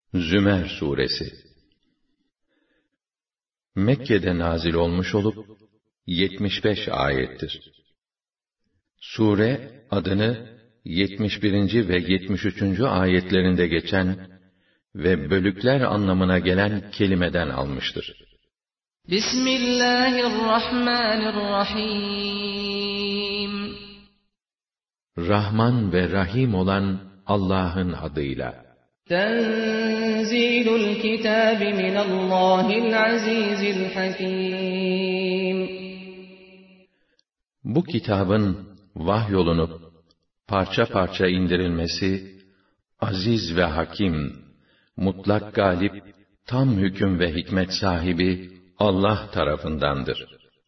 Zümer Suresi Mekke'de nazil olmuş olup 75 ayettir. Sure adını 71. ve 73. ayetlerinde geçen ve bölükler anlamına gelen kelimeden almıştır. Bismillahirrahmanirrahim. Rahman ve Rahim olan Allah'ın adıyla. Tenzilul kitabi minallahil azizil hakim. Bu kitabın vahyolunup parça parça indirilmesi, aziz ve hakim, mutlak galip, tam hüküm ve hikmet sahibi Allah tarafındandır.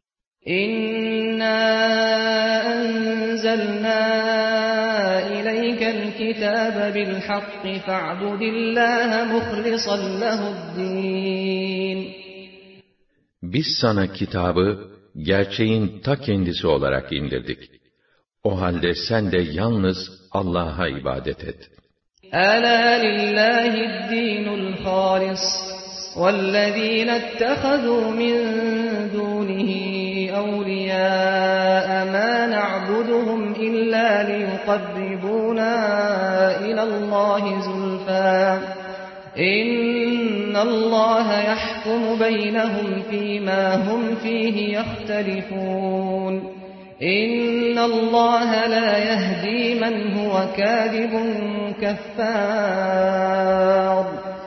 İnna enzelnâ ileykel kitâbe bil hakkı fa'budillâhe muhlisan lehu'd-dîn. Biz sana kitabı gerçeğin ta kendisi olarak indirdik. O halde sen de yalnız Allah'a ibadet et. Alâ lillâhi'd-dînul hâlis. وَالَّذ۪ينَ اتَّخَذُوا مِنْ دُونِهِ أَوْلِيَاءَ مَا نَعْبُدُهُمْ إِلَّا لِيُقَرِّبُونَا إِلَى اللّٰهِ زُلْفَى إِنَّ اللّٰهَ يَحْكُمُ بَيْنَهُمْ فِي مَا هُمْ فِيهِ يَخْتَلِفُونَ إِنَّ اللّٰهَ لَا يَهْدِي مَنْ هُوَ كَاذِبٌ كَفَّارٌ.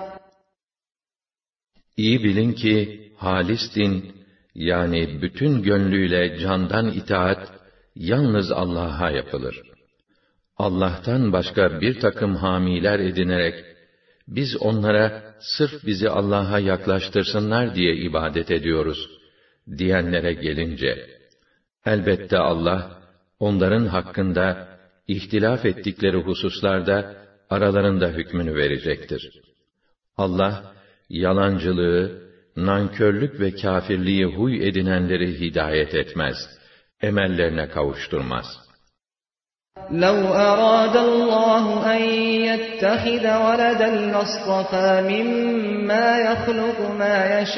İyi bilin ki halis din, yani bütün gönlüyle candan itaat, yalnız Allah'a yapılır. Allah'tan başka bir takım hamiler edinerek, biz onlara sırf bizi Allah'a yaklaştırsınlar diye ibadet ediyoruz, diyenlere gelince, elbette Allah, onların hakkında, ihtilaf ettikleri hususlarda, aralarında hükmünü verecektir. Allah, yalancılığı, nankörlük ve kâfirliği huy edinenleri hidayet etmez, emellerine kavuşturmaz. لَوْ أَرَادَ اللّٰهُ أَنْ يَتَّخِذَ وَلَدًا لَاصْطَفَى مِمَّا يَخْلُقُ مَا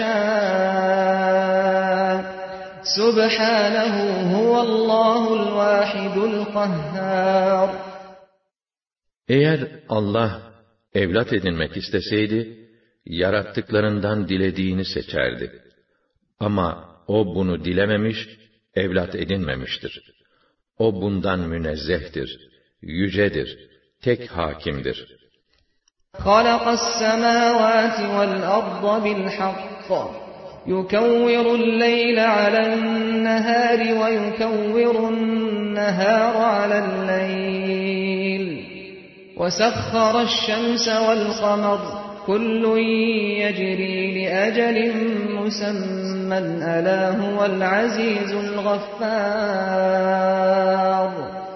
يَشَاءُ سُبْحَانَهُ هُوَ اللّٰهُ الْوَاحِدُ الْقَهَّارُ. Eğer Allah evlat edinmek isteseydi, yarattıklarından dilediğini seçerdi. Ama o bunu dilememiş, evlat edinmemiştir. O bundan münezzehtir, yücedir, tek hakimdir. خَلَقَ السَّمَاوَاتِ وَالْأَرْضَ بِالْحَقِّ يُكَوِّرُ اللَّيْلَ عَلَى النَّهَارِ وَيُكَوِّرُ النَّهَارَ عَلَى اللَّيْلِ وَسَخَّرَ الشَّمْسَ وَالْقَمَرَ كُلٌّ يَجْرِي لِأَجَلٍ مُّسَمًّى أَلَا هُوَ الْعَزِيزُ الْغَفَّارُ.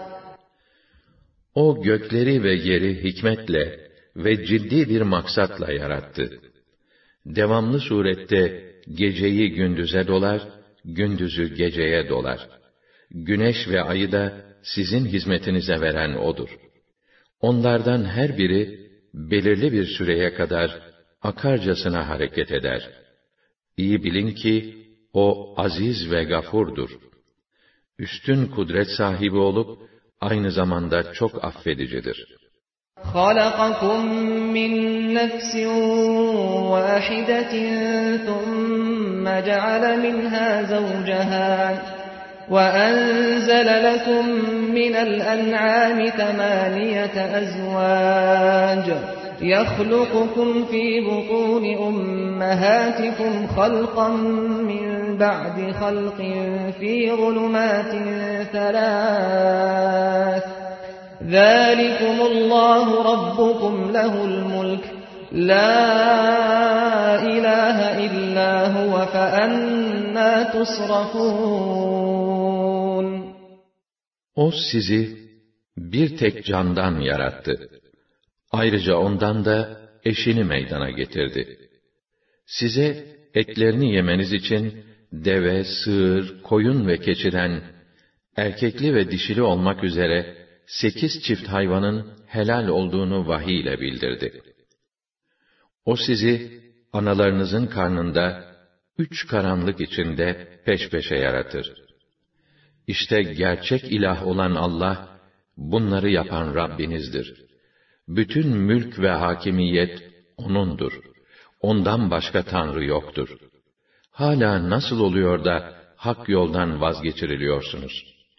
O gökleri ve yeri hikmetle ve ciddi bir maksatla yarattı. Devamlı surette geceyi gündüze dolar, gündüzü geceye dolar. Güneş ve ayı da sizin hizmetinize veren O'dur. Onlardan her biri, belirli bir süreye kadar akarcasına hareket eder. İyi bilin ki o aziz ve gafurdur. Üstün kudret sahibi olup aynı zamanda çok affedicidir. خَلَقَكُم مِّن نَّفْسٍ وَاحِدَةٍ ثُمَّ جَعَلَ مِنْهَا زَوْجَهَا وَأَنزَلَ لَكُم مِّنَ الْأَنْعَامِ ثَمَانِيَةَ أَزْوَاجٍ يَخْلُقُكُمْ فِي بُطُونِ أُمَّهَاتِكُمْ خَلْقًا مِّن بَعْدِ خَلْقٍ فِي ظُلُمَاتٍ ثَلَاثٍ ذَٰلِكُمُ اللّٰهُ رَبُّكُمْ لَهُ الْمُلْكُ لَا إِلَٰهَ إِلَّا هُوَ فَأَنَّىٰ تُصْرَفُونَ. O sizi bir tek candan yarattı. Ayrıca ondan da eşini meydana getirdi. Size etlerini yemeniz için deve, sığır, koyun ve keçiden, erkekli ve dişili olmak üzere 8 çift hayvanın helal olduğunu vahiy ile bildirdi. O sizi analarınızın karnında 3 karanlık içinde peş peşe yaratır. İşte gerçek ilah olan Allah, bunları yapan Rabbinizdir. Bütün mülk ve hakimiyet O'nundur. Ondan başka Tanrı yoktur. Hala nasıl oluyor da hak yoldan vazgeçiriliyorsunuz?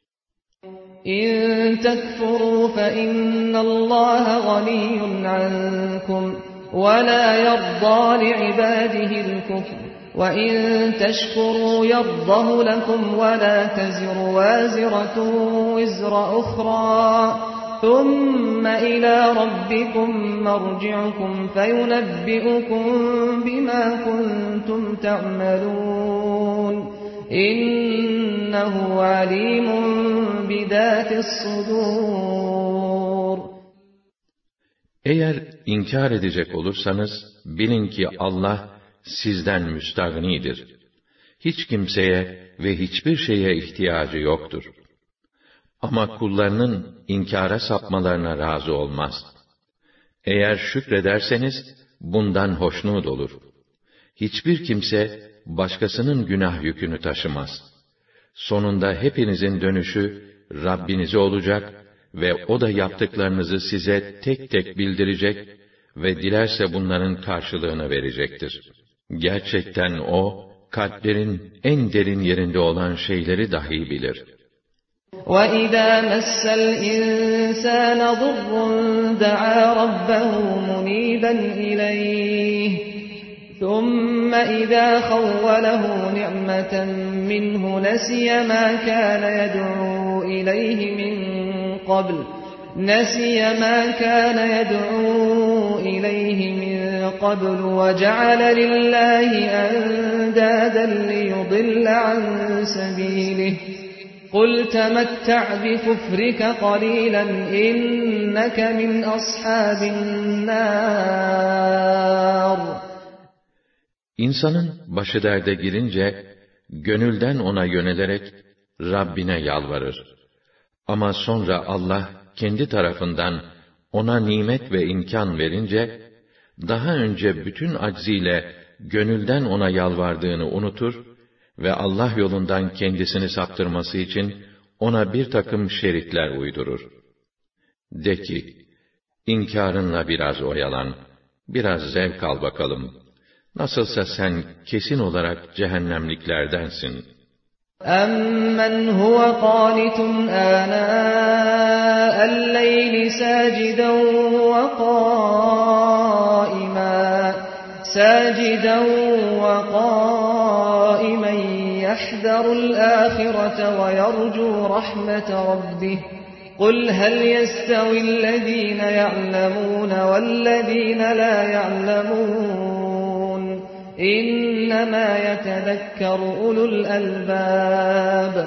İn tekfurû fe innallâhe ganiyyun ankum ve lâ yerdâ li'ibâdihil kufr ve in teşkurû yerdahu lekum ve lâ teziru vâziratun vizra uhrâ ثُمَّ إِلَى رَبِّكُمْ مَرْجِعُكُمْ فَيُنَبِّئُكُم بِمَا كُنتُمْ تَعْمَلُونَ إِنَّهُ عَلِيمٌ بِذَاتِ الصُّدُورِ. Eğer inkar edecek olursanız, bilin ki Allah sizden müstagnidir. Hiç kimseye ve hiçbir şeye ihtiyacı yoktur. Ama kullarının inkara sapmalarına razı olmaz. Eğer şükrederseniz, bundan hoşnut olur. Hiçbir kimse, başkasının günah yükünü taşımaz. Sonunda hepinizin dönüşü, Rabbinize olacak ve O da yaptıklarınızı size tek tek bildirecek ve dilerse bunların karşılığını verecektir. Gerçekten O, kalplerin en derin yerinde olan şeyleri dahi bilir. وَإِذَا مَسَّ الْإِنسَانَ ضُرٌّ دَعَا رَبَّهُ مُنِيبًا إِلَيْهِ ثُمَّ إِذَا خَوَّلَهُ نِعْمَةً مِّنْهُ نَسِيَ مَا كَانَ يَدْعُو إِلَيْهِ مِن قَبْلُ وَجَعَلَ لِلَّهِ أَندَادًا لِّيُضِلَّ عَن سَبِيلِهِ قُلْ تَمَتَّعْ بِكُفْرِكَ قَلِيلًا إِنَّكَ مِنْ أَصْحَابِ النَّارِ. İnsanın başı derde girince, gönülden ona yönelerek Rabbine yalvarır. Ama sonra Allah kendi tarafından ona nimet ve imkan verince, daha önce bütün acziyle gönülden ona yalvardığını unutur ve Allah yolundan kendisini saptırması için ona bir takım şeritler uydurur. De ki, inkârınla biraz oyalan, biraz zevk al bakalım. Nasılsa sen kesin olarak cehennemliklerdensin. أَمَّنْ هُوَ قَانِتٌ آنَاءَ اللَّيْلِ سَاجِدًا وَقَائِمًا يَحْذَرُ الْآخِرَةَ وَيَرْجُو رَحْمَةَ رَبِّهِ قُلْ هَلْ يَسْتَوِي الَّذِينَ يَعْلَمُونَ وَالَّذِينَ لَا يَعْلَمُونَ إِنَّمَا يَتَذَكَّرُ أُولُو الْأَلْبَابِ.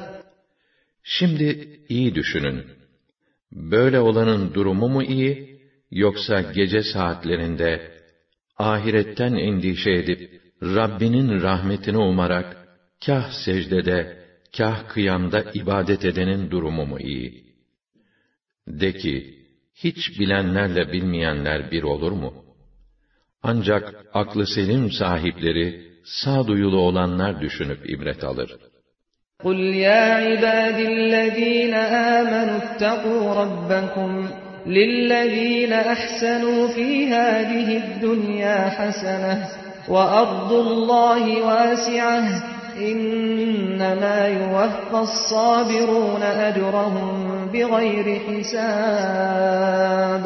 Şimdi iyi düşünün. Böyle olanın durumu mu iyi, yoksa gece saatlerinde ahiretten endişe edip Rabbinin rahmetini umarak kâh secdede, kâh kıyamda ibadet edenin durumu mu iyi? De ki, hiç bilenlerle bilmeyenler bir olur mu? Ancak aklı selim sahipleri, sağduyulu olanlar düşünüp ibret alır. قُلْ يَا عِبَادِ الَّذِينَ آمَنُوا اتَّقُوا رَبَّكُمْ لِلَّذِينَ أَحْسَنُوا فِي هَٰذِهِ الدُّنْيَا حَسَنَةٌ وَأَرْضُ اللَّهِ وَاسِعَةٌ إِنَّمَا يُوَفَّى الصَّابِرُونَ أَجْرَهُم بِغَيْرِ حِسَابٍ.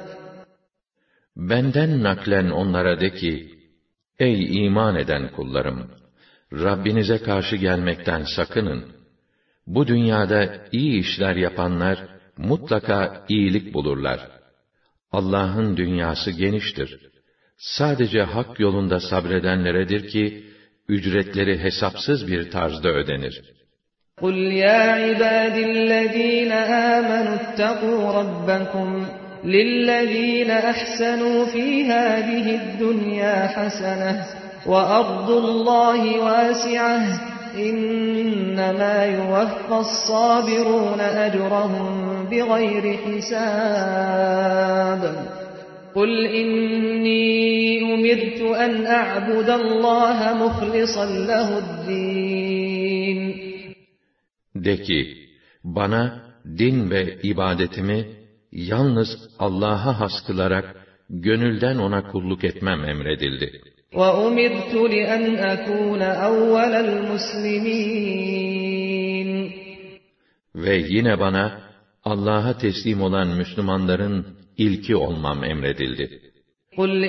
Benden naklen onlara de ki, ey iman eden kullarım! Rabbinize karşı gelmekten sakının. Bu dünyada iyi işler yapanlar, mutlaka iyilik bulurlar. Allah'ın dünyası geniştir. Sadece hak yolunda sabredenleredir ki, ücretleri hesapsız bir tarzda ödenir. قُلْ يَا عِبَادِ الَّذِينَ آمَنُوا اتَّقُوا رَبَّكُمْ لِلَّذِينَ أَحْسَنُوا فِي هَٰذِهِ الدُّنْيَا حَسَنَةٌ وَأَرْضُ اللَّهِ وَاسِعَةٌ إِنَّمَا يُوَفَّى الصَّابِرُونَ أَجْرَهُم بِغَيْرِ حِسَابٍ. قُلْ إِنِّي أُمِرْتُ أَنْ أَعْبُدَ اللّٰهَ مُخْلِصًا لَهُ الدِّينَ. De ki, bana din ve ibadetimi yalnız Allah'a has kılarak gönülden ona kulluk etmem emredildi. وَأُمِرْتُ لِأَنْ أَكُونَ أَوَّلَ الْمُسْلِمِينَ. Ve yine bana Allah'a teslim olan Müslümanların ilki olmam emredildi. قُلْ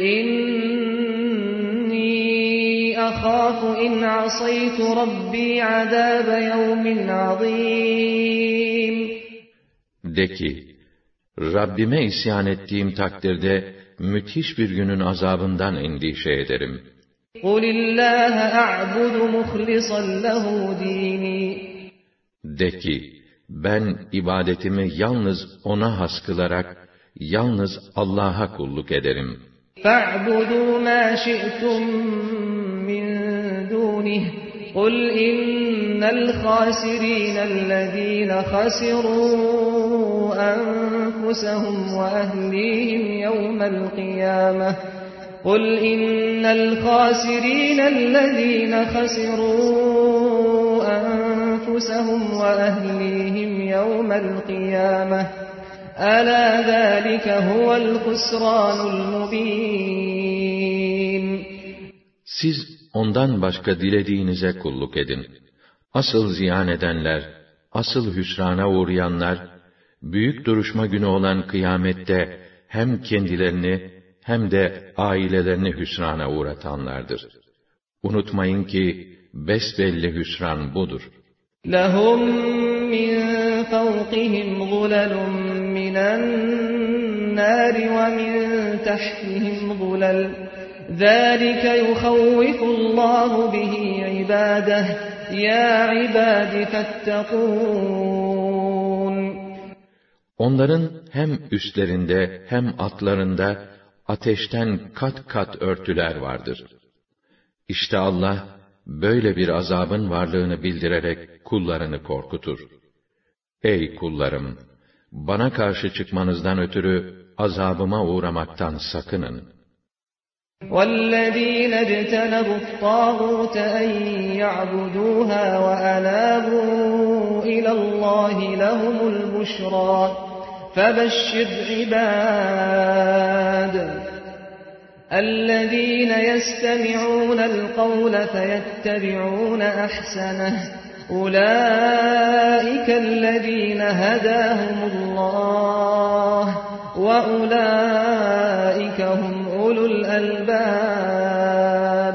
إِنِّي أَخَافُ إِنْ عَصَيْتُ رَبِّي عَذَابَ يَوْمٍ عَظِيمٍ. De ki, Rabbime isyan ettiğim takdirde müthiş bir günün azabından endişe ederim. قُلِ اللّٰهَ أَعْبُدُ مُخْلِصًا لَهُ دِينِي. De ki, ben ibadetimi yalnız ona has kılarak, yalnız Allah'a kulluk ederim. فَاعْبُدُوا مَا شِئْتُمْ مِنْ دُونِهِ قُلْ إِنَّ الْخَاسِرِينَ الَّذِينَ خَسِرُوا أَنفُسَهُمْ وَأَهْلِيهِمْ يَوْمَ الْقِيَامَةِ قُلْ إِنَّ الْخَاسِرِينَ الَّذِينَ خَسِرُوا أَنفُسَهُمْ وَأَهْلِيهِمْ يَوْمَ الْقِيَامَةِ أَلَا ذَٰلِكَ هُوَ الْخُسْرَانُ الْمُبِينُ. Siz ondan başka dilediğinize kulluk edin. Asıl ziyan edenler, asıl hüsrana uğrayanlar, büyük duruşma günü olan kıyamette hem kendilerini hem de ailelerini hüsrana uğratanlardır. Unutmayın ki besbelli hüsran budur. لَهُمْ مِنْ فَوْقِهِمْ غُلَلٌ مِنَ النَّارِ وَمِنْ تَحْتِهِمْ غُلَلٌ ذَٰلِكَ يُخَوِّفُ اللّٰهُ بِهِ عِبَادَهُ يَا عِبَادِ فَاتَّقُونَ. Onların hem üstlerinde hem altlarında ateşten kat kat örtüler vardır. İşte Allah böyle bir azabın varlığını bildirerek kullarını korkutur. Ey kullarım! Bana karşı çıkmanızdan ötürü azabıma uğramaktan sakının. وَالَّذ۪ينَ اجْتَنَبُوا الطَّاغُوتَ أَنْ يَعْبُدُوهَا وَأَنَابُوا إِلَى اللّٰهِ لَهُمُ الْبُشْرَى فَبَشِّرْ عِبَادِ الَّذ۪ينَ يَسْتَمِعُونَ الْقَوْلَ فَيَتَّبِعُونَ أَحْسَنَهُ أُولَٰئِكَ الَّذ۪ينَ هَدَاهُمُ اللّٰهُ وَأُولَٰئِكَ هُمْ أُولُو الْأَلْبَابِ.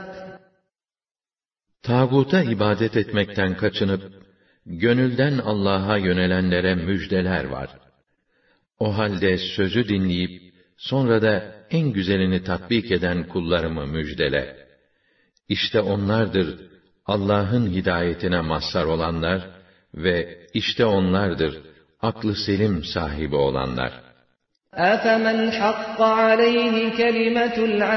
Tağuta ibadet etmekten kaçınıp, gönülden Allah'a yönelenlere müjdeler var. O halde sözü dinleyip, sonra da en güzelini tatbik eden kullarımı müjdele. İşte onlardır Allah'ın hidayetine mazhar olanlar ve işte onlardır aklı selim sahibi olanlar. أَفَمَنْ حَقَّ عَلَيْهِ كَلِمَةُ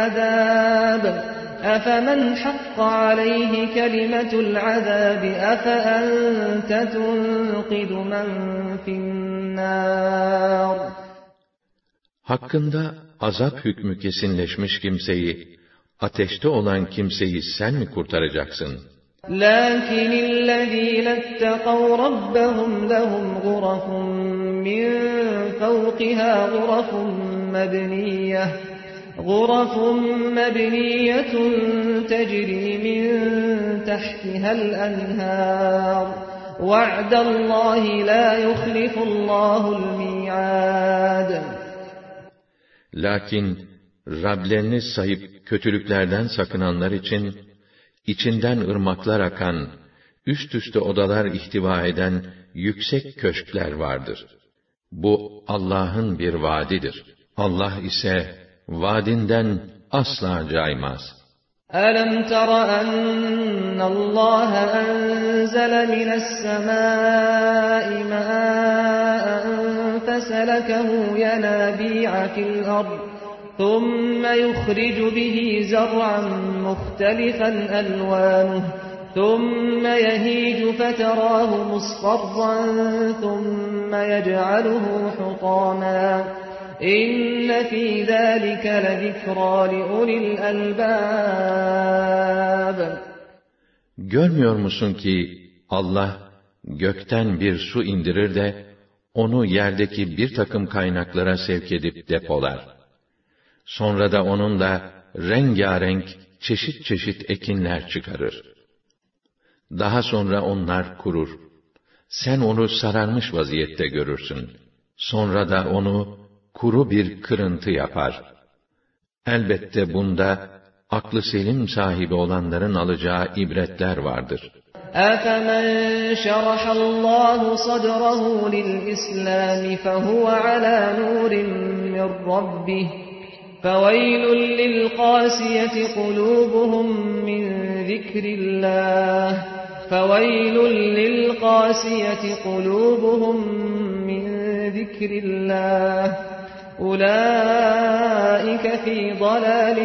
الْعَذَابِ أَفَأَنْتَ تُنْقِذُ مَنْ فِي النَّارِ. Hakkında azap hükmü kesinleşmiş kimseyi, ateşte olan kimseyi sen mi kurtaracaksın? لَكِنِ الَّذ۪ينَ اتَّقَوْا رَبَّهُمْ لَهُمْ غُرَفٌ مِّن فَوْقِهَا غُرَفٌ مَّبْنِيَّةٌ تَجْرِي مِن تَحْتِهَا الْأَنْهَارُ وَعْدَ اللّٰهِ لَا يُخْلِفُ اللّٰهُ الْمِيعَادَ. Lakin Rablerini sayıp kötülüklerden sakınanlar için, içinden ırmaklar akan, üst üste odalar ihtiva eden yüksek köşkler vardır. Bu Allah'ın bir vaadidir. Allah ise vaadinden asla caymaz. أَلَمْ تَرَ أَنَّ اللّٰهَ أَنزَلَ مِنَ السَّمَاءِ مَاءً فَسَلَكَهُ يَنَابِيعَ فِي الْأَرْضِ ثُمَّ يُخْرِجُ بِهِ زَرْعًا مُخْتَلِفًا أَلْوَانُهُ ثُمَّ يَهِيجُ فَتَرَاهُ مُصْفَرًّا ثُمَّ يَجْعَلُهُ حُطَامًا İnne fî zâlike lezikrâ liulil albâb. Görmüyor musun ki Allah gökten bir su indirir de onu yerdeki bir takım kaynaklara sevk edip depolar. Sonra da onunla rengarenk çeşit çeşit ekinler çıkarır. Daha sonra onlar kurur. Sen onu sararmış vaziyette görürsün. Sonra da onu kuru bir kırıntı yapar. Elbette bunda aklı selim sahibi olanların alacağı ibretler vardır. أَفَمَنْ شَرَحَ اللّٰهُ صَدْرَهُ لِلْإِسْلَامِ فَهُوَ عَلَى نُورٍ مِّنْ رَبِّهِ فَوَيْلٌ لِلْقَاسِيَةِ قُلُوبُهُمْ مِنْ ذِكْرِ اللّٰهِ فَوَيْلٌ لِلْقَاسِيَةِ قُلُوبُهُمْ مِنْ ذِكْرِ اللّٰهِ أُولَٰئِكَ فِي ضَلَالٍ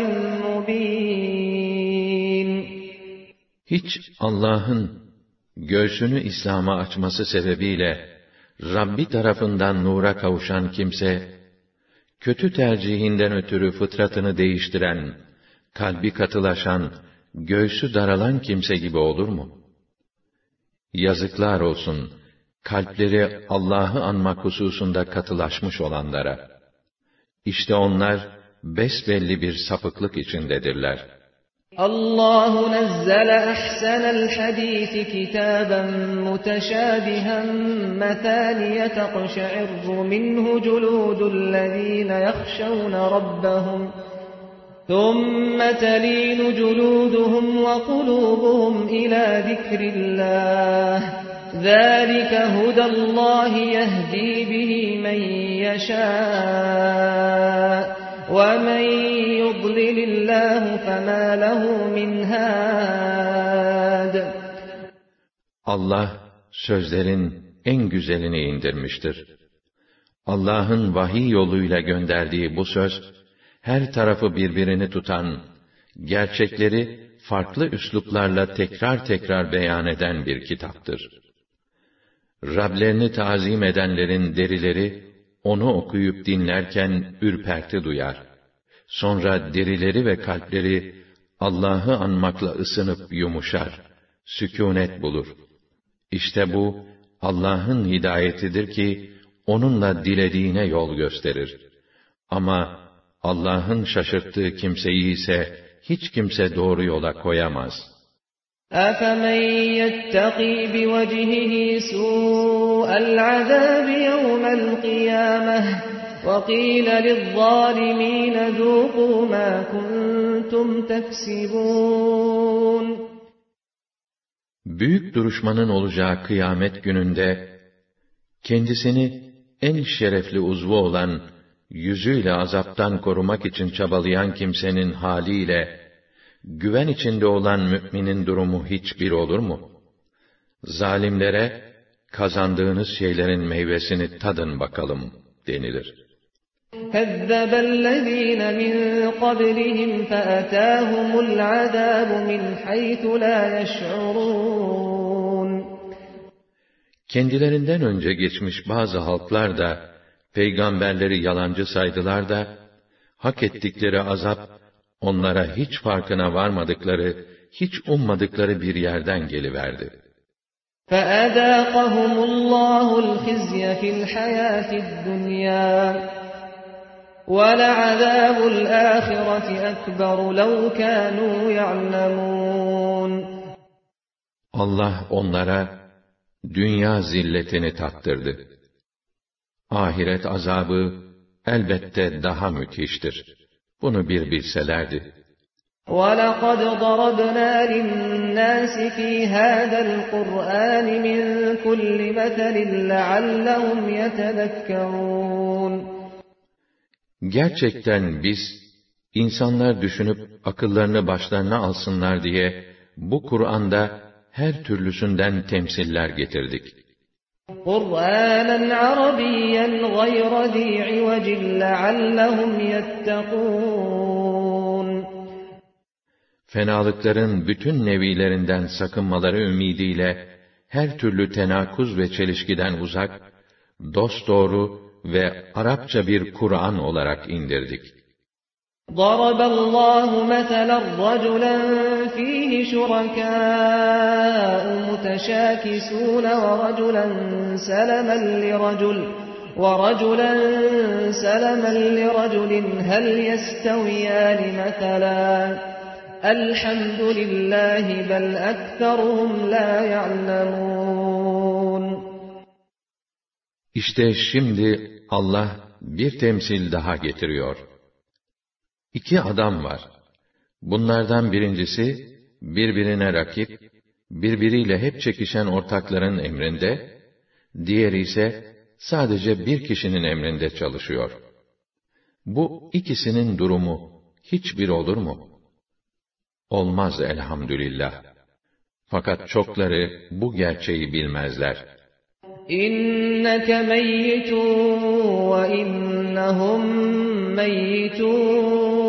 مُّبِينٍ. Hiç Allah'ın göğsünü İslam'a açması sebebiyle Rabbi tarafından nura kavuşan kimse, kötü tercihinden ötürü fıtratını değiştiren, kalbi katılaşan, göğsü daralan kimse gibi olur mu? Yazıklar olsun, kalpleri Allah'ı anmak hususunda katılaşmış olanlara. İşte onlar, besbelli bir sapıklık içindedirler. Allahu nazzale ahsanal hadisi kitaben muteşabihen metaniye teqşe'irru minhu culudul-lezîne yahşavne rabbahum ثُمَّ تَلِينُ جُلُودُهُمْ وَقُلُوبُهُمْ إِلَى ذِكْرِ اللّٰهِ ذَٰلِكَ هُدَى اللّٰهِ يَهْدِي بِهِ مَنْ يَشَاءُ وَمَنْ يُضْلِلِ اللّٰهُ فَمَا لَهُ مِنْ هَادٍ. Allah sözlerin en güzelini indirmiştir. Allah'ın vahiy yoluyla gönderdiği bu söz, her tarafı birbirini tutan, gerçekleri farklı üsluplarla tekrar tekrar beyan eden bir kitaptır. Rablerini tazim edenlerin derileri, onu okuyup dinlerken ürperti duyar. Sonra derileri ve kalpleri, Allah'ı anmakla ısınıp yumuşar, sükûnet bulur. İşte bu, Allah'ın hidayetidir ki, onunla dilediğine yol gösterir. Ama, Allah'ın şaşırttığı kimseyi ise hiç kimse doğru yola koyamaz. أَفَمَنْ يَتَّقِي بِوَجْهِهِ سُوءَ الْعَذَابِ يَوْمَ الْقِيَامَةِ وَقِيلَ لِلظَّالِمِينَ ذُوقُوا مَا كُنْتُمْ تَكْسِبُونَ. Büyük duruşmanın olacağı kıyamet gününde, kendisini en şerefli uzvu olan, yüzüyle azaptan korumak için çabalayan kimsenin haliyle, güven içinde olan müminin durumu hiçbir olur mu? Zalimlere, kazandığınız şeylerin meyvesini tadın bakalım denilir. كَذَّبَ الَّذ۪ينَ مِنْ قَبْلِهِمْ فَأَتَاهُمُ الْعَذَابُ مِنْ حَيْثُ لَا يَشْعُرُونَ. Kendilerinden önce geçmiş bazı halklar da, peygamberleri yalancı saydılar da, hak ettikleri azap, onlara hiç farkına varmadıkları, hiç ummadıkları bir yerden geliverdi. فَأَذَاقَهُمُ اللّٰهُ الْخِزْيَ فِي الْحَيَاةِ الدُّنْيَا وَلَعَذَابُ الْآخِرَةِ أَكْبَرُ لَوْ كَانُوا يَعْلَمُونَ. Allah onlara dünya zilletini tattırdı. Ahiret azabı elbette daha müthiştir. Bunu bir bilselerdi. وَلَقَدْ ضَرَبْنَا لِلنَّاسِ فِي هَذَا الْقُرْآنِ مِنْ كُلِّ مَثَلٍ لَعَلَّهُمْ يَتَذَكَّرُونَ. Gerçekten biz, insanlar düşünüp akıllarını başlarına alsınlar diye, bu Kur'an'da her türlüsünden temsiller getirdik. قُرْآنًا عَرَبِيًّا غَيْرَ ذِي عِوَجٍ لَعَلَّهُمْ يَتَّقُونَ. Fenalıkların bütün nevilerinden sakınmaları ümidiyle, her türlü tenakuz ve çelişkiden uzak, dosdoğru ve Arapça bir Kur'an olarak indirdik. ضرب الله مثلا رجلا فيه شركاء متشاكسون ورجلا سلما لرجل هل يستويان مثلا الحمد لله بل أكثرهم لا يعلمون. İşte şimdi Allah bir temsil daha getiriyor. İki adam var. Bunlardan birincisi, birbirine rakip, birbiriyle hep çekişen ortakların emrinde, diğeri ise sadece bir kişinin emrinde çalışıyor. Bu ikisinin durumu hiçbir olur mu? Olmaz elhamdülillah. Fakat çokları bu gerçeği bilmezler. İnneke meyyitun ve innehum meyyitun.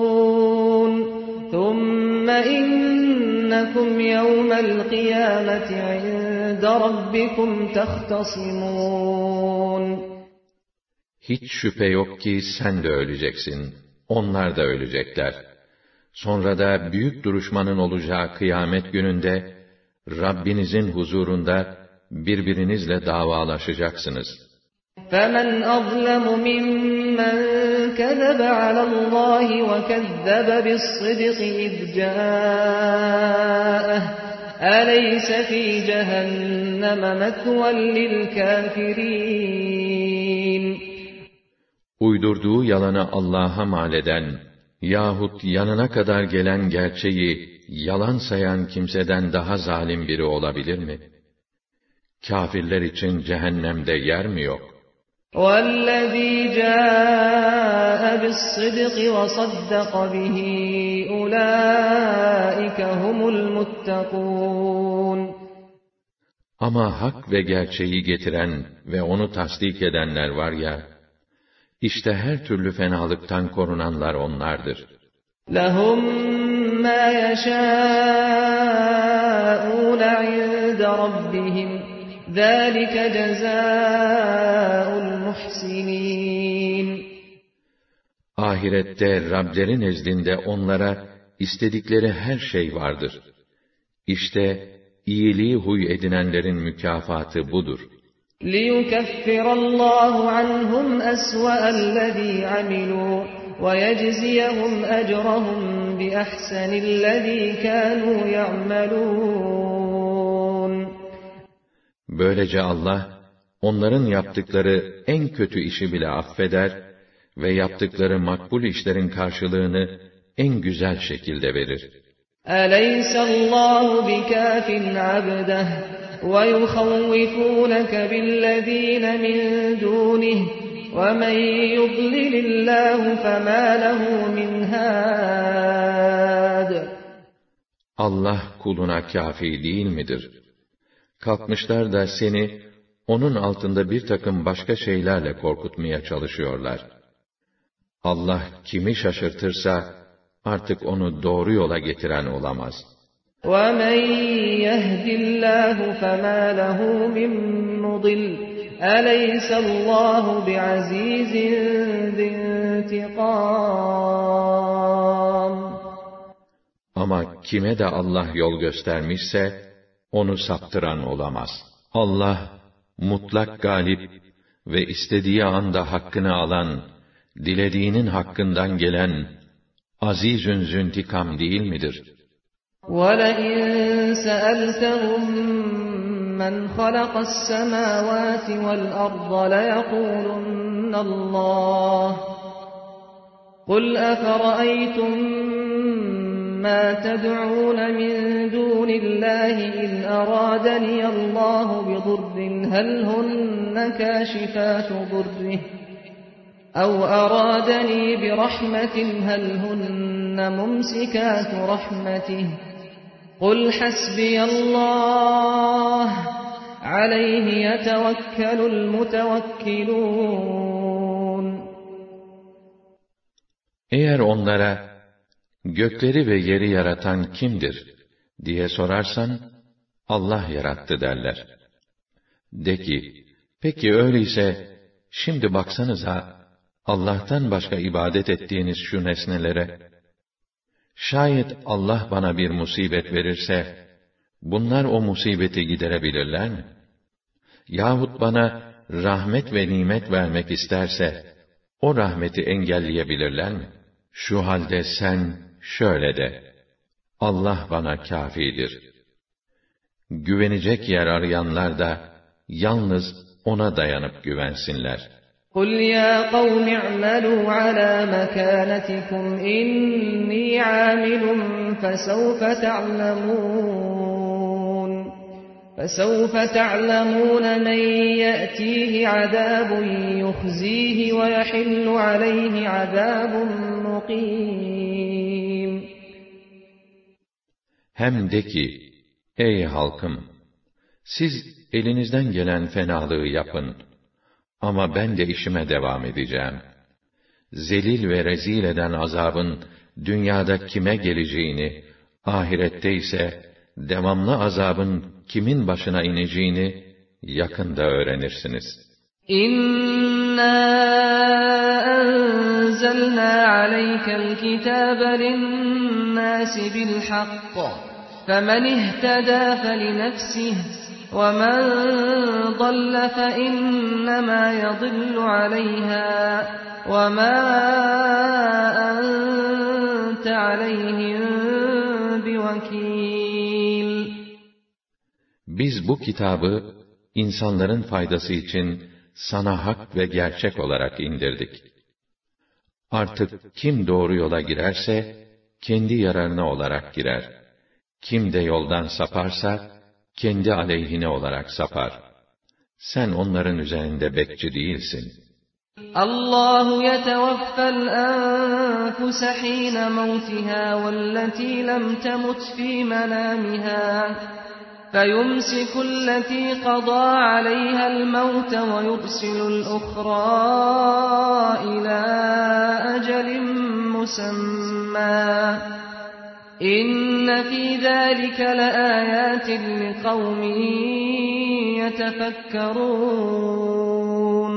Thumme innekum yevmel kıyameti inde rabbikum tehtasimun. Hiç şüphe yok ki sen de öleceksin. Onlar da ölecekler. Sonra da büyük duruşmanın olacağı kıyamet gününde Rabbinizin huzurunda birbirinizle davalaşacaksınız. فَمَنْ أَظْلَمُ مِمَّنْ كَذَبَ عَلَى اللّٰهِ وَكَذَّبَ بِالصِّدْقِ إِذْ جَاءَهُ أَلَيْسَ فِي جَهَنَّمَ مَثْوًى لِلْكَافِرِينَ. Uydurduğu yalanı Allah'a mal eden yahut yanına kadar gelen gerçeği yalan sayan kimseden daha zalim biri olabilir mi? Kâfirler için cehennemde yer mi yok? وَالَّذ۪ي جَاءَ بِالصِّدْقِ وَصَدَّقَ بِهِ أُولَٰئِكَ هُمُ الْمُتَّقُونَ. Ama hak ve gerçeği getiren ve onu tasdik edenler var ya, İşte her türlü fenalıktan korunanlar onlardır. لَهُمْ مَا يَشَاءُونَ عِندَ رَبِّهِمْ ذَٰلِكَ جَزَاءُ الْمُحْسِنِينَ. Ahirette Rableri nezdinde onlara istedikleri her şey vardır. İşte iyiliği huy edinenlerin mükafatı budur. لِيُكَفِّرَ اللّٰهُ عَنْهُمْ أَسْوَأَ الَّذ۪ي عَمِلُوا وَيَجْزِيَهُمْ أَجْرَهُمْ بِأَحْسَنِ الَّذ۪ي كَانُوا يَعْمَلُونَ. Böylece Allah, onların yaptıkları en kötü işi bile affeder ve yaptıkları makbul işlerin karşılığını en güzel şekilde verir. أَلَيْسَ اللّٰهُ بِكَافٍ عَبْدَهُ وَيُخَوِّفُونَكَ بِالَّذ۪ينَ مِنْ دُونِهِ وَمَنْ يُضْلِلِ اللّٰهُ فَمَا لَهُ مِنْ هَادٍ. Allah kuluna kâfi değil midir? Kalkmışlar da seni, onun altında bir takım başka şeylerle korkutmaya çalışıyorlar. Allah kimi şaşırtırsa, artık onu doğru yola getiren olamaz. وَمَنْ يَهْدِ اللّٰهُ فَمَا لَهُ مِنْ مُضِلٍّ أَلَيْسَ اللّٰهُ بِعَز۪يزٍ ذِي انْتِقَامٍ. Ama kime de Allah yol göstermişse, onu saptıran olamaz. Allah, mutlak galip ve istediği anda hakkını alan, dilediğinin hakkından gelen, azizün züntikam değil midir? وَلَئِنْ سَأَلْتَهُمْ مَنْ خَلَقَ السَّمَاوَاتِ وَالْأَرْضَ لَيَقُولُنَّ اللّٰهُ قُلْ أَفَرَأَيْتُمْ مَا تَدْعُونَ مِنْ دُونِ اللّٰهِ إِنْ أَرَادَنِيَ اللّٰهُ بِضُرٍّ هَلْ هُنَّ كَاشِفَاتُ ضُرِّهِ أَوْ أَرَادَنِي بِرَحْمَةٍ هَلْ هُنَّ مُمْسِكَاتُ رَحْمَتِهِ قُلْ حَسْبِيَ اللّٰهُ عَلَيْهِ يَتَوَكَّلُ الْمُتَوَكِّلُونَ. Eğer onlara, gökleri ve yeri yaratan kimdir diye sorarsan, Allah yarattı derler. De ki, peki öyleyse, şimdi baksanıza, Allah'tan başka ibadet ettiğiniz şu nesnelere, şayet Allah bana bir musibet verirse, bunlar o musibeti giderebilirler mi? Yahut bana rahmet ve nimet vermek isterse, o rahmeti engelleyebilirler mi? Şu halde sen şöyle de, Allah bana kâfidir. Güvenecek yer arayanlar da, yalnız ona dayanıp güvensinler. قُلْ يَا قَوْمِ اعْمَلُوا عَلَى مَكَانَتِكُمْ إِنِّي عَامِلٌ فَسَوْفَ تَعْلَمُونَ مَنْ يَأْتِيهِ عَذَابٌ يُخْزِيهِ وَيَحِلُّ عَلَيْهِ عَذَابٌ مُقِيمٌ. Hem de ki, ey halkım! Siz elinizden gelen fenalığı yapın. Ama ben de işime devam edeceğim. Zelil ve rezil eden azabın dünyada kime geleceğini, ahirette ise devamlı azabın kimin başına ineceğini yakında öğrenirsiniz. İnna enzelna aleykel kitabe linnâsi bilhakk. Femen ihtedâ felinefsihi. وَمَنْ ضَلَّ فَإِنَّمَا يَضِلُّ عَلَيْهَا وَمَا أَنْتَ عَلَيْهِمْ بِوَكِيلٍ. Biz bu kitabı insanların faydası için sana hak ve gerçek olarak indirdik. Artık kim doğru yola girerse kendi yararına olarak girer. Kim de yoldan saparsa kendi aleyhine olarak sapar. Sen onların üzerinde bekçi değilsin. Allahu yetevaffel enfuse hîne mevtiha velletî lem temut fî menâmiha feyumsiku alletî qadâ aleyhel mevte ve yursilul uhrâ ilâ ecelin musemmâ. İnne fî zâlike leâyâtin liqavmin yetefekkerûn.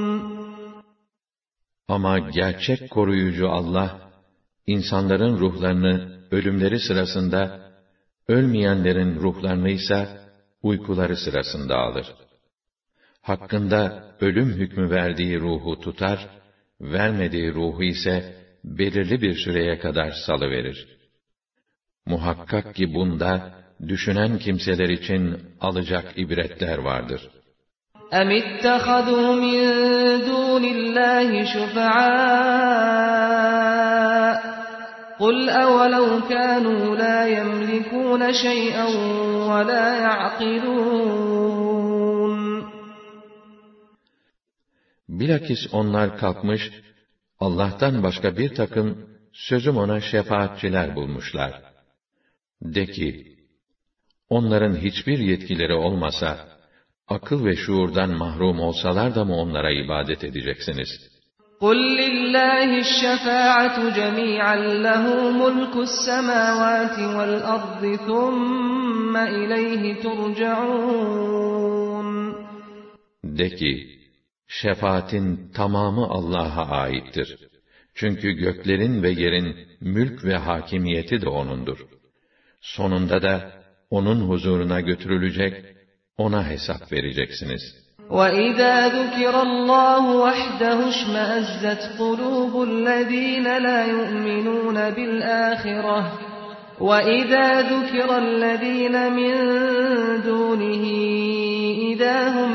Ama gerçek koruyucu Allah, insanların ruhlarını ölümleri sırasında, ölmeyenlerin ruhlarını ise uykuları sırasında alır. Hakkında ölüm hükmü verdiği ruhu tutar, vermediği ruhu ise belirli bir süreye kadar salıverir. Muhakkak ki bunda düşünen kimseler için alacak ibretler vardır. اَمِ اتَّخَذُوا مِنْ دُونِ اللّٰهِ شُفَعَاءَ قُلْ أَوَلَوْ كَانُوا لَا يَمْلِكُونَ شَيْئًا وَلَا يَعْقِلُونَ. Bilakis onlar kalkmış, Allah'tan başka bir takım sözüm ona şefaatçiler bulmuşlar. De ki, onların hiçbir yetkileri olmasa, akıl ve şuurdan mahrum olsalar da mı onlara ibadet edeceksiniz? قُلْ لِلّٰهِ الشَّفَاعَةُ جَمِيعًا لَهُ مُلْكُ السَّمَاوَاتِ وَالْأَرْضِ ثُمَّ إِلَيْهِ تُرْجَعُونَ. De ki, şefaatin tamamı Allah'a aittir. Çünkü göklerin ve yerin mülk ve hakimiyeti de O'nundur. Sonunda da onun huzuruna götürülecek, ona hesap vereceksiniz. وَإِذَا ذُكِرَ اللّٰهُ وَحْدَهُ اشْمَأَزَّتْ قُلُوبُ الَّذ۪ينَ لَا يُؤْمِنُونَ بِالْآخِرَةِ وَإِذَا ذُكِرَ الَّذ۪ينَ مِنْ دُونِهِ إِذَا هُمْ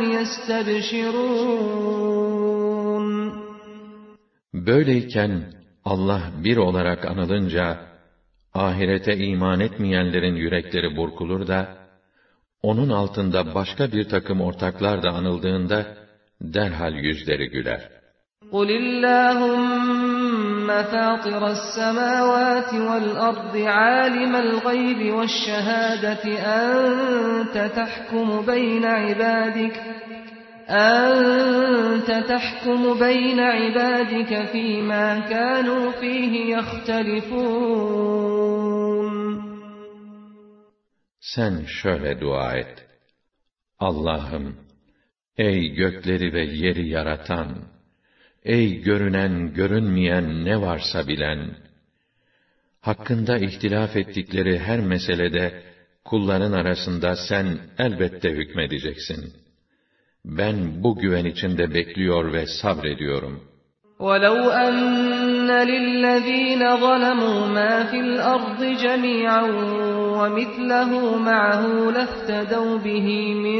يَسْتَبْشِرُونَ. Böyleyken Allah bir olarak anılınca, ahirete iman etmeyenlerin yürekleri burkulur da, onun altında başka bir takım ortaklar da anıldığında, derhal yüzleri güler. قُلِ اللّٰهُمَّ فَاطِرَ السَّمَاوَاتِ وَالْأَرْضِ عَالِمَ الْغَيْبِ وَالشَّهَادَةِ أَنْتَ تَحْكُمُ بَيْنَ عِبَادِكَ فِيمَا كَانُوا فِيهِ يَخْتَلِفُونَ. Sen şöyle dua et. Allah'ım, ey gökleri ve yeri yaratan, Ey görünen, görünmeyen ne varsa bilen! Hakkında ihtilaf ettikleri her meselede, kulların arasında sen elbette hükmedeceksin. Ben bu güven içinde bekliyor ve sabrediyorum. وَلَوْ أَنَّ لِلَّذ۪ينَ ظَلَمُوا مَا فِي الْأَرْضِ جَمِيعًا وَمِثْلَهُ مَعَهُ لَافْتَدَوْا بِهِ مِنْ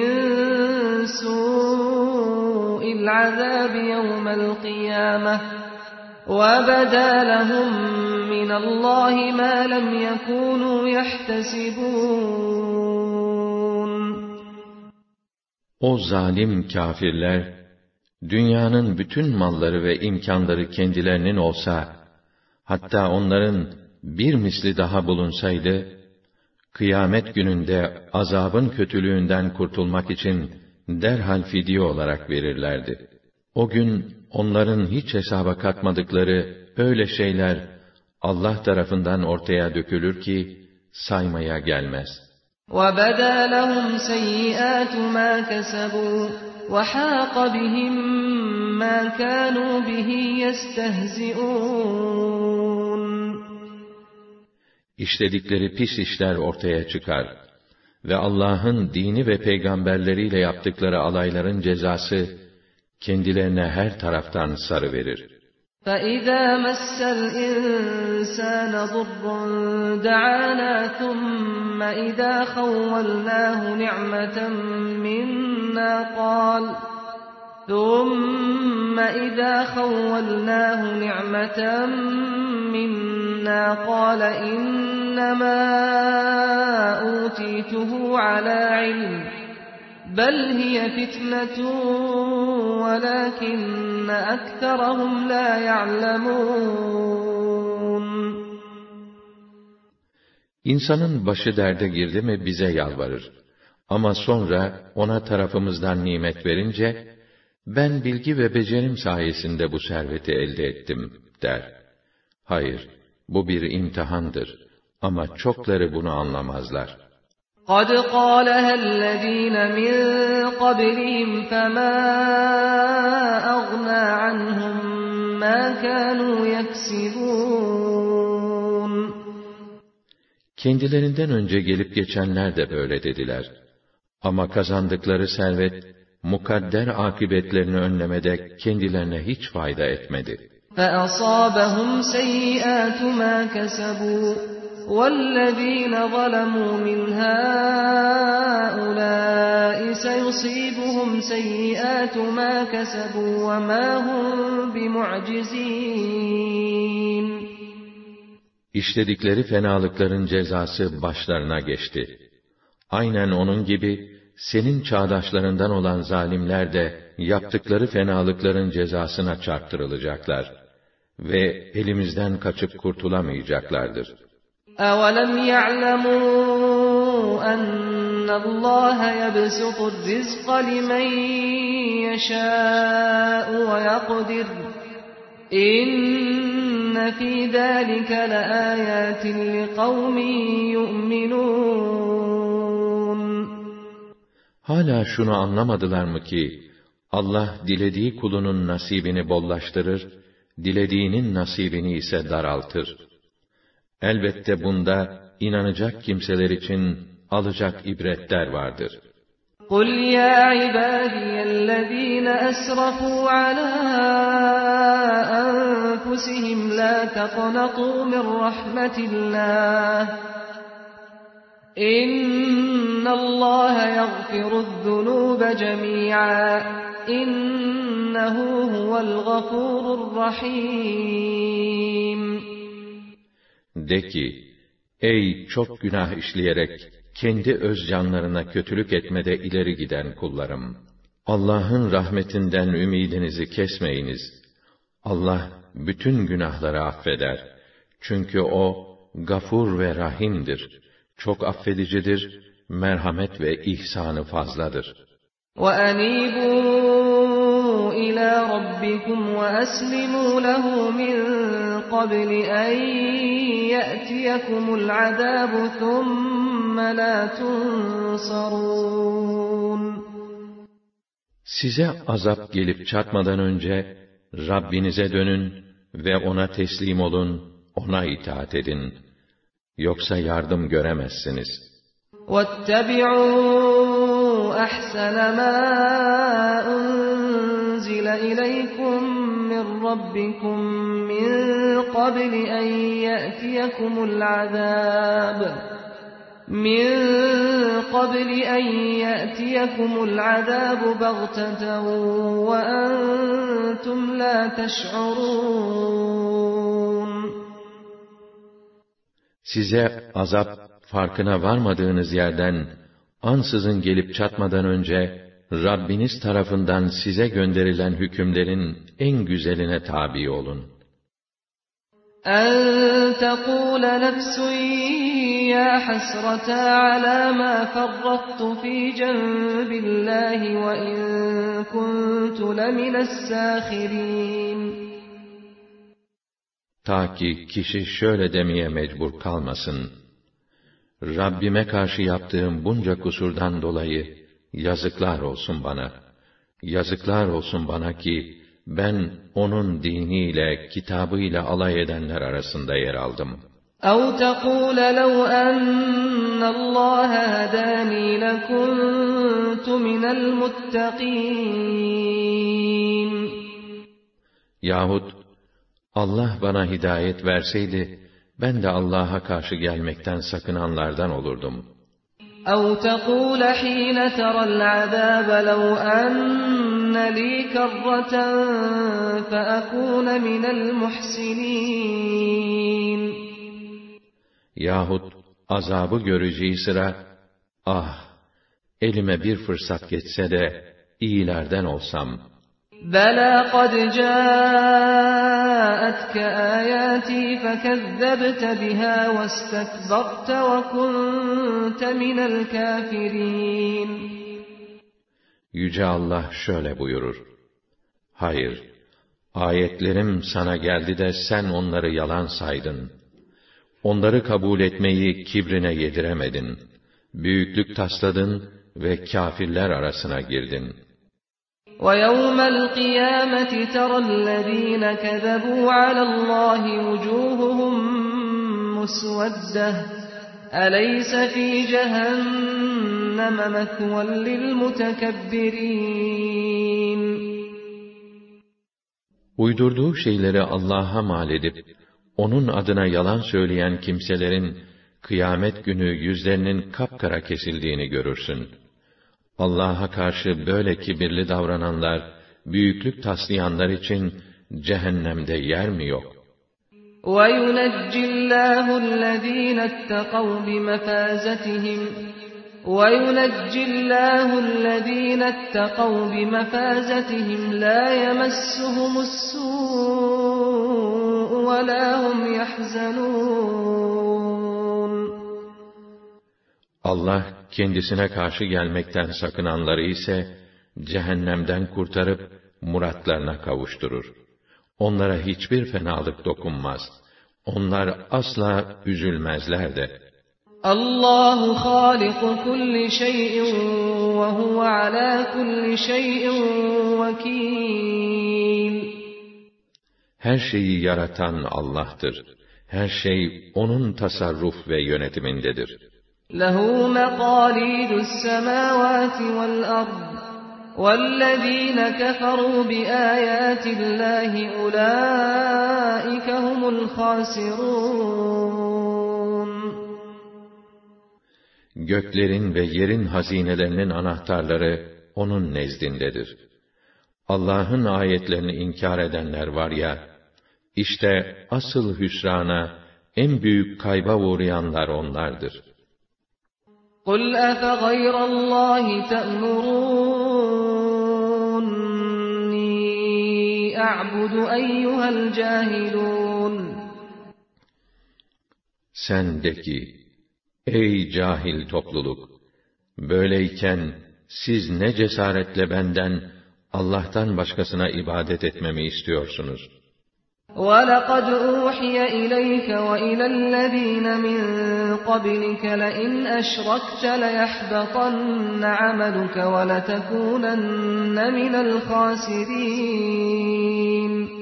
سُوءِ الْعَذَابِ يَوْمَ الْقِيَامَةِ وَبَدَا لَهُمْ مِنَ اللّٰهِ مَا لَمْ يَكُونُوا يَحْتَسِبُونَ. O zalim kâfirler, dünyanın bütün malları ve imkânları kendilerinin olsa, hatta onların bir misli daha bulunsaydı, kıyamet gününde azabın kötülüğünden kurtulmak için derhal fidye olarak verirlerdi. O gün onların hiç hesaba katmadıkları öyle şeyler Allah tarafından ortaya dökülür ki saymaya gelmez. وَبَدَا لَهُمْ سَيِّئَاتُ مَا كَسَبُوا وَحَاقَ بِهِمْ مَا كَانُوا بِهِ يَسْتَهْزِئُونَ. İşledikleri pis işler ortaya çıkar ve Allah'ın dini ve peygamberleriyle yaptıkları alayların cezası kendilerine her taraftan sarıverir. فَإِذَا مَسَّ الْإِنسَانَ ضُرٌّ دَعَانَا ثُمَّ إِذَا خَوَّلْنَاهُ نِعْمَةً مِنَّا قَالَ إِنَّمَا أُوتِيتُهُ عَلَى عِلْمٍ بَلْ هِيَ فِتْنَةٌ وَلَكِنَّ أَكْثَرَهُمْ لَا يَعْلَمُونَ. İnsanın başı derde girdi mi bize yalvarır. Ama sonra ona tarafımızdan nimet verince, ben bilgi ve becerim sayesinde bu serveti elde ettim der. Hayır, bu bir imtihandır. Ama çokları bunu anlamazlar. قَدْ قَالَهَا الَّذ۪ينَ مِنْ قَبْلِهِمْ فَمَا أَغْنَى عَنْهُمْ مَا كَانُوا يَكْسِبُونَ. Kendilerinden önce gelip geçenler de böyle dediler. Ama kazandıkları servet, mukadder akıbetlerini önlemede kendilerine hiç fayda etmedi. فَأَصَابَهُمْ سَيِّئَاتُ مَا كَسَبُوا وَالَّذ۪ينَ ظَلَمُوا مِنْ هَٰؤُلَاءِ سَيُصِيبُهُمْ سَيِّئَاتُ مَا كَسَبُوا وَمَا هُمْ بِمُعْجِزِينَ. İşledikleri fenalıkların cezası başlarına geçti. Aynen onun gibi, senin çağdaşlarından olan zalimler de yaptıkları fenalıkların cezasına çarptırılacaklar ve elimizden kaçıp kurtulamayacaklardır. أَوَلَمْ يَعْلَمُوا أَنَّ اللّٰهَ يَبْسُطُ الرِّزْقَ لِمَنْ يَشَاءُ وَيَقْدِرُ إِنَّ فِي ذَٰلِكَ لَآيَاتٍ لِقَوْمٍ يُؤْمِنُونَ. Hala şunu anlamadılar mı ki, Allah dilediği kulunun nasibini bollaştırır, dilediğinin nasibini ise daraltır. Elbette bunda inanacak kimseler için alacak ibretler vardır. قُلْ يَا عِبَادِيَ الَّذ۪ينَ أَسْرَفُوا عَلَى أَنفُسِهِمْ لَا تَقْنَطُوا مِنْ رَحْمَةِ اللّٰهِ إِنَّ اللّٰهَ يَغْفِرُ الذُّنُوبَ جَمِيعًا إِنَّهُ هُوَ الْغَفُورُ الرَّحِيمُ. De ki, ey çok günah işleyerek kendi öz canlarına kötülük etmede ileri giden kullarım! Allah'ın rahmetinden ümidinizi kesmeyiniz. Allah bütün günahları affeder. Çünkü O, Gafur ve Rahim'dir. Çok affedicidir, merhamet ve ihsanı fazladır. وَأَنِيبُوا إِلَى رَبِّكُمْ وَأَسْلِمُوا لَهُ مِنْ قَبْلِ أَنْ يَأْتِيَكُمُ الْعَذَابُ ثُمَّ لَا تُنْصَرُونَ. Size azap gelip çatmadan önce, Rabbinize dönün ve ona teslim olun, ona itaat edin. Yoksa yardım göremezsiniz. وَاتَّبِعُوا أَحْسَنَ مَا أُنْزِلَ إِلَيْكُمْ مِنْ رَبِّكُمْ مِنْ قَبْلِ أَنْ يَأْتِيَكُمُ الْعَذَابُ بَغْتَةً وَأَنْتُمْ لَا تَشْعُرُونَ Size azap farkına varmadığınız yerden ansızın gelip çatmadan önce Rabbiniz tarafından size gönderilen hükümlerin en güzeline tabi olun. أَنْ تَقُولَ نَفْسٌ يَا حَسْرَتَا عَلَى مَا فَرَّطْتُ فِي جَنبِ اللّٰهِ وَإِنْ كُنْتُ لَمِنَ السَّاخِرِينَ Ta ki kişi şöyle demeye mecbur kalmasın: Rabbime karşı yaptığım bunca kusurdan dolayı yazıklar olsun bana. Yazıklar olsun bana ki ben onun diniyle, kitabıyla alay edenler arasında yer aldım. أَوْ تَقُولَ لَوْ أَنَّ اللّٰهَ هَدَانِي لَكُنْتُ مِنَ الْمُتَّقِينَ Yahut Allah bana hidayet verseydi, ben de Allah'a karşı gelmekten sakınanlardan olurdum. أَوْ تَقُولَ حِينَ تَرَى الْعَذَابَ لَوْ أَنَّ لِي كَرَّةً فَأَكُونَ مِنَ الْمُحْسِنِينَ Yahut azabı göreceği sıra, elime bir fırsat geçse de iyilerden olsam. بَلَا قَدْ جَاءَتْكَ آيَاتِي فَكَذَّبْتَ بِهَا وَاسْتَكْبَرْتَ وَكُنْتَ مِنَ الْكَافِرِينَ Yüce Allah şöyle buyurur: Hayır, ayetlerim sana geldi de sen onları yalan saydın. Onları kabul etmeyi kibrine yediremedin. Büyüklük tasladın ve kâfirler arasına girdin. وَيَوْمَ الْقِيَامَةِ تَرَى الَّذ۪ينَ كَذَبُوا عَلَى اللّٰهِ وُجُوهُهُمْ مُسْوَدَّةٌ أَلَيْسَ ف۪ي جَهَنَّمَ مَثْوًى لِلْمُتَكَبِّرِينَ Uydurduğu şeyleri Allah'a mal edip, onun adına yalan söyleyen kimselerin, kıyamet günü yüzlerinin kapkara kesildiğini görürsün. Allah'a karşı böyle kibirli davrananlar, büyüklük taslayanlar için cehennemde yer mi yok? وَيُنَجِّ اللّٰهُ الَّذ۪ينَ اتَّقَوْا بِمَفَازَتِهِمْ لَا يَمَسُّهُمُ السُّوءُ وَلَا هُمْ يَحْزَنُونَ Allah kendisine karşı gelmekten sakınanları ise cehennemden kurtarıp muratlarına kavuşturur. Onlara hiçbir fenalık dokunmaz. Onlar asla üzülmezler de. Allahu hâliku kulli şey'in ve huve alâ kulli şey'in vekîl. Her şeyi yaratan Allah'tır. Her şey onun tasarruf ve yönetimindedir. لَهُ مَقَالِيدُ السَّمَاوَاتِ وَالْأَرْضِ وَالَّذ۪ينَ كَفَرُوا بِآيَاتِ اللّٰهِ أُولَٰئِكَ هُمُ الْخَاسِرُونَ Göklerin ve yerin hazinelerinin anahtarları onun nezdindedir. Allah'ın ayetlerini inkar edenler var ya, işte asıl hüsrana, en büyük kayba uğrayanlar onlardır. قُلْ أَفَغَيْرَ اللّٰهِ تَأْمُرُونِّي أَعْبُدُ أَيُّهَا الْجَاهِلُونَ Sen de ki, ey cahil topluluk! Böyleyken, siz ne cesaretle benden, Allah'tan başkasına ibadet etmemi istiyorsunuz? وَلَقَدْ أُوحِيَ إِلَيْكَ وَإِلَى الَّذ۪ينَ مِنْ قَبْلِكَ لَئِنْ أَشْرَكْتَ لَيَحْبَطَنَّ عَمَلُكَ وَلَتَكُونَنَّ مِنَ الْخَاسِرِينَ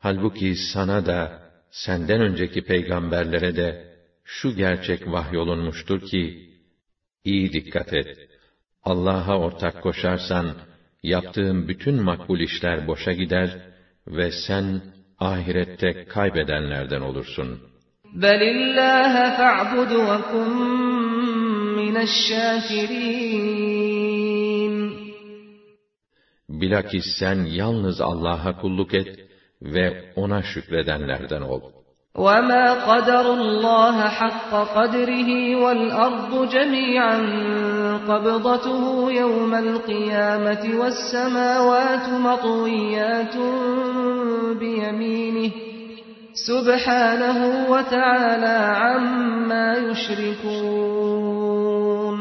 Halbuki sana da, senden önceki peygamberlere de şu gerçek vahyolunmuştur ki, iyi dikkat et. Allah'a ortak koşarsan, yaptığın bütün makbul işler boşa gider ve sen ahirette kaybedenlerden olursun. Belillâhe fa'bud ve kum mineşşâkirîn. Bilakis sen yalnız Allah'a kulluk et ve ona şükredenlerden ol. وَمَا قَدَرُ اللّٰهَ حَقَّ قَدْرِهِ وَالْأَرْضُ جَمِيعًا قَبْضَتُهُ يَوْمَ الْقِيَامَةِ وَالسَّمَاوَاتُ مَطْوِيَّاتٌ بِيَمِينِهِ سُبْحَانَهُ وَتَعَالَى عَمَّا يُشْرِكُونَ.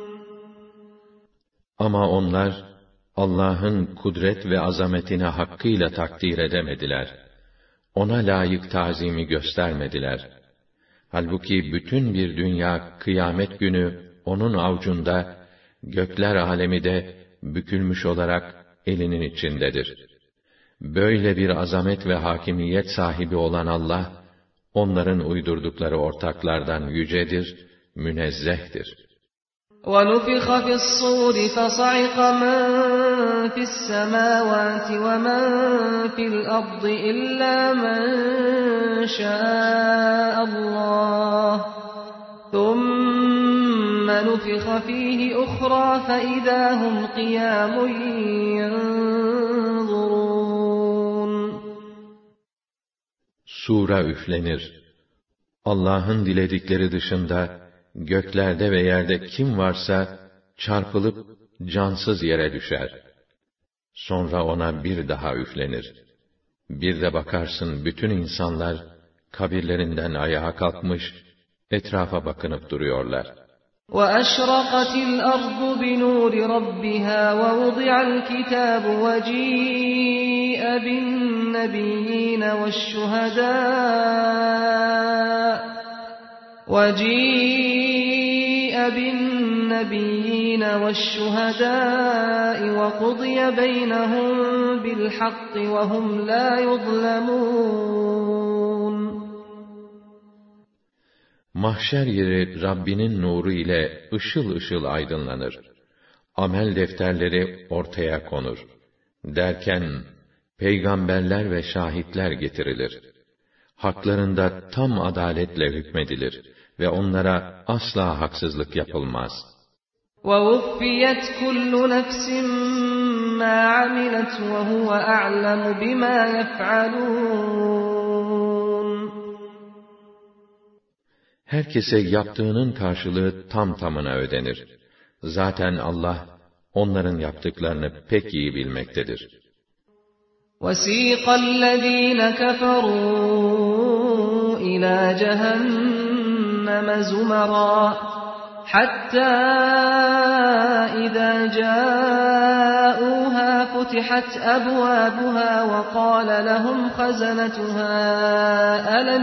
Ama onlar Allah'ın kudret ve azametini hakkıyla takdir edemediler. Ona layık tazimi göstermediler. Halbuki bütün bir dünya kıyamet günü onun avucunda, gökler alemi de bükülmüş olarak elinin içindedir. Böyle bir azamet ve hakimiyet sahibi olan Allah, onların uydurdukları ortaklardan yücedir, münezzehtir. وَنُفِخَ فِي الصُّورِ فَصَعِقَ مَن فِي السَّمَاوَاتِ وَمَن فِي الْأَرْضِ إِلَّا مَن شَاءَ اللَّهُ ثُمَّ نُفِخَ فِيهِ أُخْرَى فَإِذَا هُمْ قِيَامٌ يَنظُرُونَ. Sura üflenir. Allah'ın diledikleri dışında, göklerde ve yerde kim varsa, çarpılıp cansız yere düşer. Sonra ona bir daha üflenir. Bir de bakarsın bütün insanlar, kabirlerinden ayağa kalkmış, etrafa bakınıp duruyorlar. وَأَشْرَقَتِ الْأَرْضُ بِنُورِ رَبِّهَا وَوُضِعَ الْكِتَابُ وَجِيءَ بِالنَّبِيِّينَ وَالشُّهَدَاءِ وَقُضِيَ بَيْنَهُم بِالْحَقِّ وَهُمْ لَا يُظْلَمُونَ. Mahşer yeri Rabbinin nuru ile ışıl ışıl aydınlanır. Amel defterleri ortaya konur. Derken, peygamberler ve şahitler getirilir. Haklarında tam adaletle hükmedilir ve onlara asla haksızlık yapılmaz. وَوُفِّيَتْ كُلُّ نَفْسٍ مَّا عَمِلَتْ وَهُوَ أَعْلَمُ بِمَا يَفْعَلُونَ. Herkese yaptığının karşılığı tam tamına ödenir. Zaten Allah, onların yaptıklarını pek iyi bilmektedir. وَسِيقَ الَّذ۪ينَ كَفَرُوا إِلَى جَهَنَّمَ زُمَرًا حَتَّى إِذَا جَاءُوهَا فُتِحَتْ أَبْوَابُهَا وَقَالَ لَهُمْ خَزَنَتُهَا أَلَمْ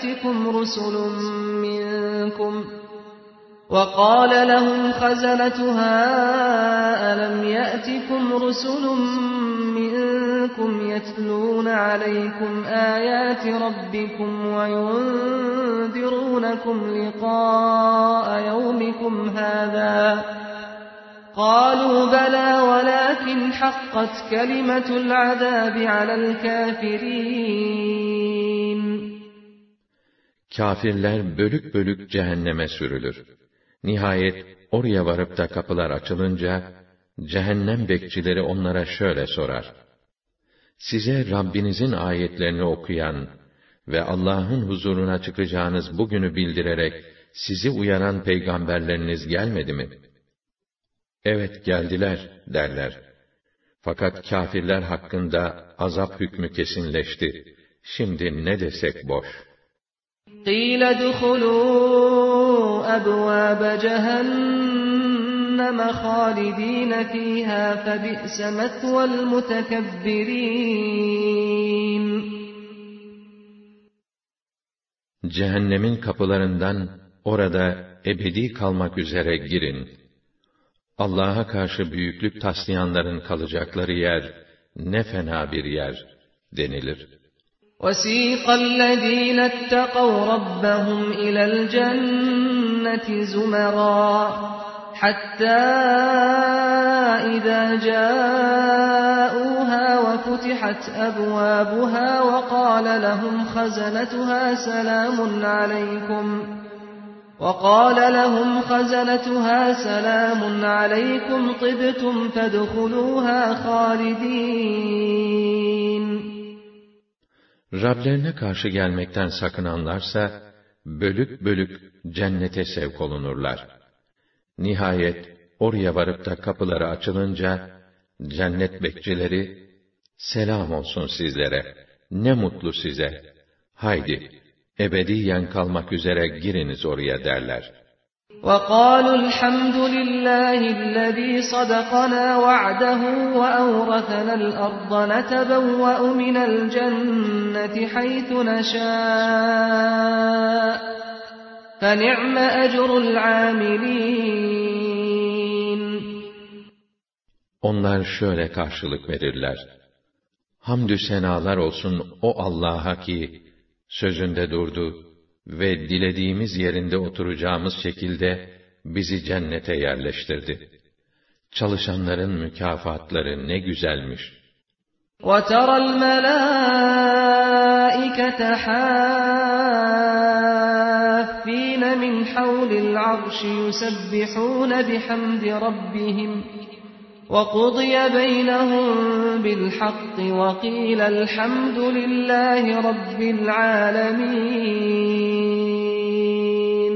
يَأْتِكُمْ رُسُلٌ مِّنكُمْ يَتْلُونَ عَلَيْكُمْ آيَاتِ رَبِّكُمْ وَيُنذِرُونَكُمْ لِقَاءَ يَوْمِكُمْ هَٰذَا قَالُوا بَلَىٰ وَلَٰكِنْ حَقَّتْ كَلِمَةُ الْعَذَابِ عَلَى الْكَافِرِينَ. Kâfirler bölük bölük cehenneme sürülür. Nihayet oraya varıp da kapılar açılınca, cehennem bekçileri onlara şöyle sorar: Size Rabbinizin ayetlerini okuyan ve Allah'ın huzuruna çıkacağınız bugünü bildirerek sizi uyaran peygamberleriniz gelmedi mi? Evet geldiler derler. Fakat kâfirler hakkında azap hükmü kesinleşti. Şimdi ne desek boş. قِيلَ ادْخُلُوا أَبْوَابَ جَهَنَّمَ خَالِدِينَ فِيهَا فَبِئْسَ مَثْوَى الْمُتَكَبِّرِينَ. Cehennemin kapılarından orada ebedi kalmak üzere girin. Allah'a karşı büyüklük taslayanların kalacakları yer ne fena bir yer denilir. وَسِيقَ الَّذ۪ينَ اتَّقَوْا رَبَّهُمْ إِلَى الْجَنَّةِ زُمَرًا حَتَّى إِذَا جَاءُوهَا وَفُتِحَتْ أَبْوَابُهَا وَقَالَ لَهُمْ خَزَنَتُهَا سَلَامٌ عَلَيْكُمْ طِبْتُمْ فَادْخُلُوهَا خَالِدِينَ. Rablerine karşı gelmekten sakınanlarsa, bölük bölük cennete sevk olunurlar. Nihayet, oraya varıp da kapıları açılınca, cennet bekçileri, selam olsun sizlere, ne mutlu size, haydi, ebediyen kalmak üzere giriniz oraya derler. وَقَالُوا الْحَمْدُ لِلَّهِ الَّذ۪ي صَدَقَنَا وَعْدَهُ وَأَوْرَثَنَا الْأَرْضَ نَتَبَوَّأُ مِنَ الْجَنَّةِ حَيْثُ نَشَاءُ فَنِعْمَ أَجْرُ الْعَامِلِينَ. Onlar şöyle karşılık verirler: Hamdü senalar olsun o Allah'a ki, sözünde durdu ve dilediğimiz yerinde oturacağımız şekilde bizi cennete yerleştirdi. Çalışanların mükafatları ne güzelmiş. وَتَرَى الْمَلَائِكَةَ حَافِّينَ مِنْ حَوْلِ الْعَرْشِ يُسَبِّحُونَ بِحَمْدِ رَبِّهِمْ وَقُضِيَ بَيْنَهُم بِالْحَقِّ وَقِيلَ الْحَمْدُ لِلَّهِ رَبِّ الْعَالَمِينَ.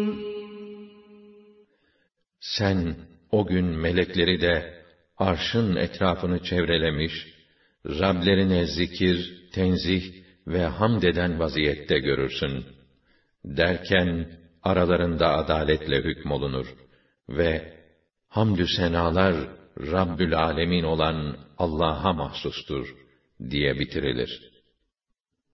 Sen o gün melekleri de arşın etrafını çevrelemiş, Rablerine zikir, tenzih ve hamd eden vaziyette görürsün. Derken aralarında adaletle hükmolunur ve hamdü senalar Rabbül Alemin olan Allah'a mahsustur diye bitirilir.